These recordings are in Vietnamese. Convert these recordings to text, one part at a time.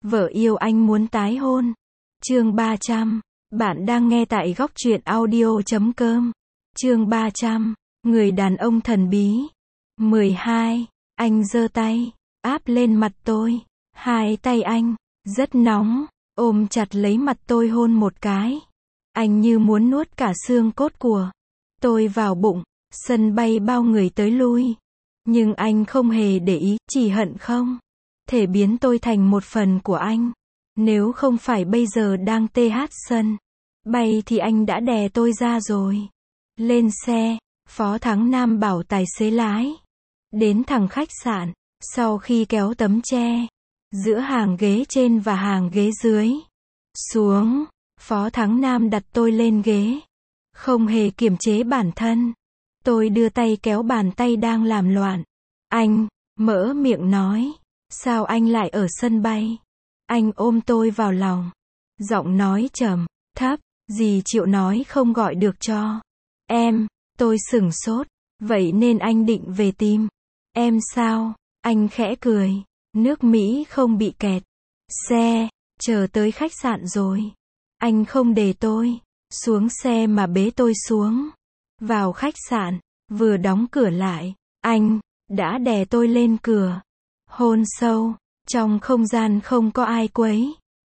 Vợ yêu anh muốn tái hôn. Chương 300. Bạn đang nghe tại góc truyện audio.com. Chương 300. Người đàn ông thần bí. 12. Anh giơ tay, áp lên mặt tôi. Hai tay anh, rất nóng, ôm chặt lấy mặt tôi hôn một cái. Anh như muốn nuốt cả xương cốt của tôi vào bụng. Sân bay bao người tới lui. Nhưng anh không hề để ý, chỉ hận không thể biến tôi thành một phần của anh. Nếu không phải bây giờ đang TH sân bay thì anh đã đè tôi ra rồi. Lên xe, Phó Thắng Nam bảo tài xế lái đến thẳng khách sạn. Sau khi kéo tấm tre giữa hàng ghế trên và hàng ghế dưới xuống, Phó Thắng Nam đặt tôi lên ghế. Không hề kiềm chế bản thân, tôi đưa tay kéo bàn tay đang làm loạn. Anh mở miệng nói, sao anh lại ở sân bay? Anh ôm tôi vào lòng, giọng nói trầm thấp, dì Triệu nói không gọi được cho em. Tôi sửng sốt, vậy nên anh định về tìm em sao? Anh khẽ cười, nước Mỹ không bị kẹt xe, chờ tới khách sạn rồi. Anh không để tôi xuống xe mà bế tôi xuống vào khách sạn. Vừa đóng cửa lại, anh đã đè tôi lên cửa, hôn sâu. Trong không gian không có ai quấy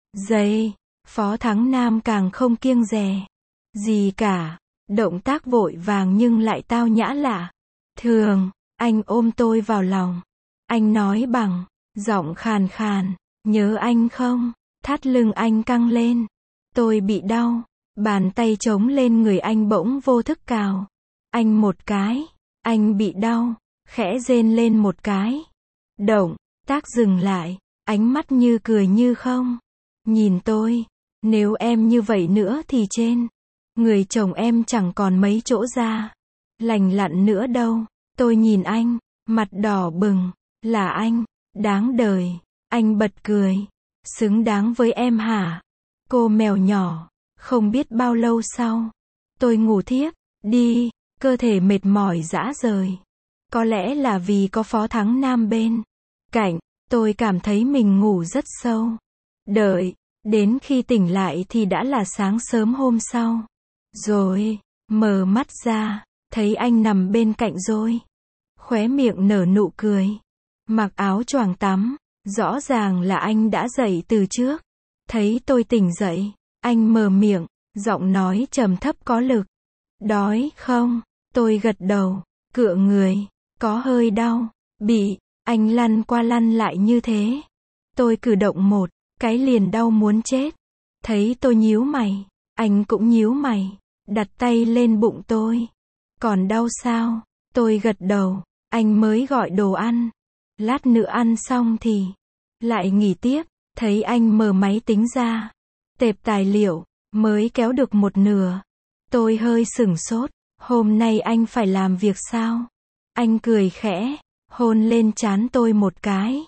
rầy, Phó Thắng Nam càng không kiêng dè gì cả. Động tác vội vàng nhưng lại tao nhã lạ thường. Anh ôm tôi vào lòng. Anh nói bằng giọng khàn khàn, nhớ anh không? Thắt lưng anh căng lên. Tôi bị đau. Bàn tay chống lên người anh bỗng vô thức cào anh một cái. Anh bị đau, khẽ rên lên một cái. Động tác dừng lại, ánh mắt như cười như không nhìn tôi. Nếu em như vậy nữa thì trên người chồng em chẳng còn mấy chỗ da lành lặn nữa đâu. Tôi nhìn anh, mặt đỏ bừng. Là anh, đáng đời. Anh bật cười. Xứng đáng với em hả? Cô mèo nhỏ. Không biết bao lâu sau, tôi ngủ thiếp đi, cơ thể mệt mỏi rã rời. Có lẽ là vì có Phó Thắng Nam bên cạnh, tôi cảm thấy mình ngủ rất sâu. Đợi đến khi tỉnh lại thì đã là sáng sớm hôm sau. Rồi, mở mắt ra, thấy anh nằm bên cạnh rồi. Khóe miệng nở nụ cười. Mặc áo choàng tắm, rõ ràng là anh đã dậy từ trước. Thấy tôi tỉnh dậy, anh mở miệng, giọng nói trầm thấp có lực. Đói không? Tôi gật đầu, cựa người. Có hơi đau. Bị anh lăn qua lăn lại như thế. Tôi cử động một cái liền đau muốn chết. Thấy tôi nhíu mày, anh cũng nhíu mày. Đặt tay lên bụng tôi. Còn đau sao? Tôi gật đầu. Anh mới gọi đồ ăn. Lát nữa ăn xong thì lại nghỉ tiếp. Thấy anh mở máy tính ra, tệp tài liệu, mới kéo được một nửa. Tôi hơi sửng sốt. Hôm nay anh phải làm việc sao? Anh cười khẽ, hôn lên trán tôi một cái.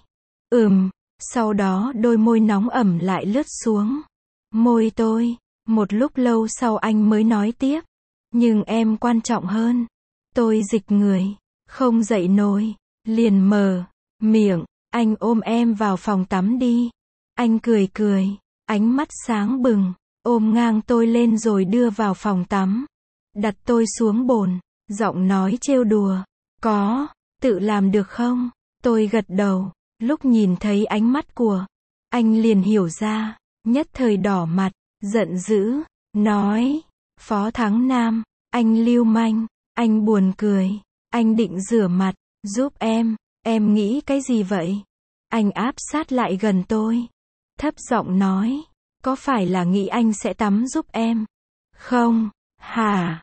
Sau đó đôi môi nóng ẩm lại lướt xuống môi tôi. Một lúc lâu sau anh mới nói tiếp. Nhưng em quan trọng hơn. Tôi dịch người, không dậy nổi, liền mở miệng. Anh ôm em vào phòng tắm đi. Anh cười cười, ánh mắt sáng bừng, ôm ngang tôi lên rồi đưa vào phòng tắm. Đặt tôi xuống bồn, giọng nói trêu đùa. Có, tự làm được không? Tôi gật đầu. Lúc nhìn thấy ánh mắt của anh liền hiểu ra, nhất thời đỏ mặt, giận dữ, nói. Phó Thắng Nam, anh lưu manh. Anh buồn cười. Anh định rửa mặt, giúp em nghĩ cái gì vậy? Anh áp sát lại gần tôi, thấp giọng nói. Có phải là nghĩ anh sẽ tắm giúp em? Không, hả?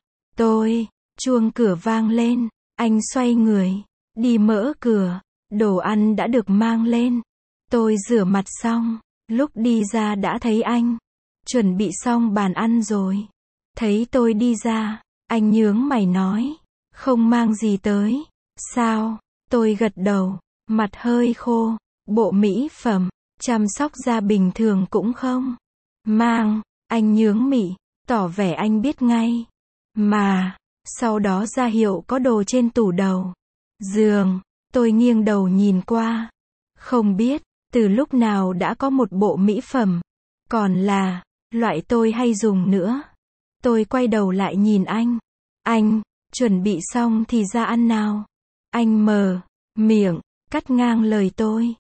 Chuông cửa vang lên. Anh xoay người, đi mở cửa. Đồ ăn đã được mang lên. Tôi rửa mặt xong, lúc đi ra đã thấy anh chuẩn bị xong bàn ăn rồi. Thấy tôi đi ra, anh nhướng mày nói. Không mang gì tới, sao? Tôi gật đầu, mặt hơi khô. Bộ mỹ phẩm, chăm sóc da bình thường cũng không mang. Anh nhướng mị, tỏ vẻ anh biết ngay. Mà, sau đó ra hiệu có đồ trên tủ đầu giường. Tôi nghiêng đầu nhìn qua. Không biết, Từ lúc nào đã có một bộ mỹ phẩm, còn là loại tôi hay dùng nữa. Tôi quay đầu lại nhìn anh. Anh, chuẩn bị xong thì ra ăn nào. Anh mở miệng, cắt ngang lời tôi.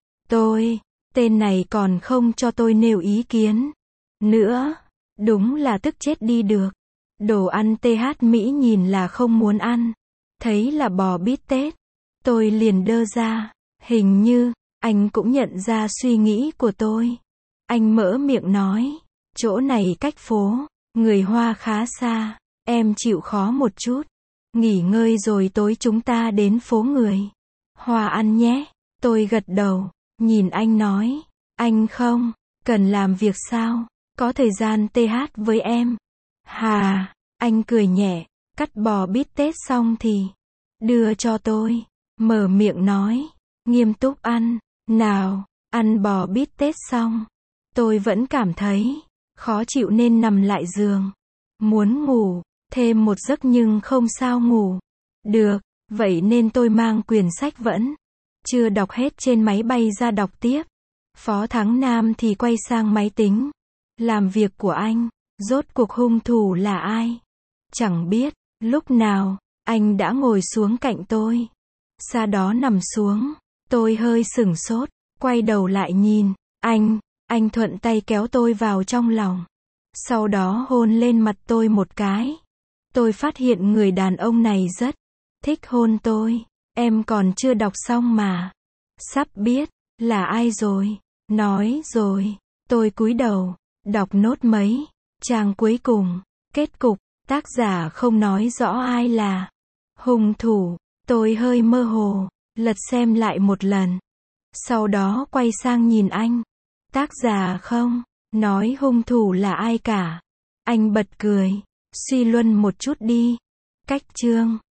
Tên này còn không cho tôi nêu ý kiến nữa. Đúng là tức chết đi được. Đồ ăn TH Mỹ nhìn là không muốn ăn. Thấy là bò bít tết. Tôi liền đơ ra. Hình như, anh cũng nhận ra suy nghĩ của tôi. Anh mở miệng nói. Chỗ này cách phố người Hoa khá xa. Em chịu khó một chút. Nghỉ ngơi rồi tối chúng ta đến phố người Hoa ăn nhé. Tôi gật đầu. Nhìn anh nói. Anh không cần làm việc sao? Có thời gian TH với em. Hà, anh cười nhẹ. Cắt bò bít tết xong thì đưa cho tôi. Mở miệng nói. Nghiêm túc ăn. Nào, ăn bò bít tết xong. Tôi vẫn cảm thấy khó chịu nên nằm lại giường. Muốn ngủ thêm một giấc nhưng không sao ngủ được. Vậy nên tôi mang quyển sách vẫn chưa đọc hết trên máy bay ra đọc tiếp. Phó Thắng Nam thì quay sang máy tính. Làm việc của anh. Rốt cuộc hung thủ là ai? Chẳng biết. Lúc nào, anh đã ngồi xuống cạnh tôi. Sau đó nằm xuống. Tôi hơi sửng sốt. Quay đầu lại nhìn. Anh thuận tay kéo tôi vào trong lòng. Sau đó hôn lên mặt tôi một cái. Tôi phát hiện người đàn ông này rất thích hôn tôi. Em còn chưa đọc xong mà. Sắp biết là ai rồi. Nói rồi. Tôi cúi đầu. Đọc nốt mấy trang cuối cùng. Kết cục, tác giả không nói rõ ai là hung thủ. Tôi hơi mơ hồ. Lật xem lại một lần. Sau đó quay sang nhìn anh. Tác giả không nói hung thủ là ai cả. Anh bật cười. Suy luận một chút đi. Cách chương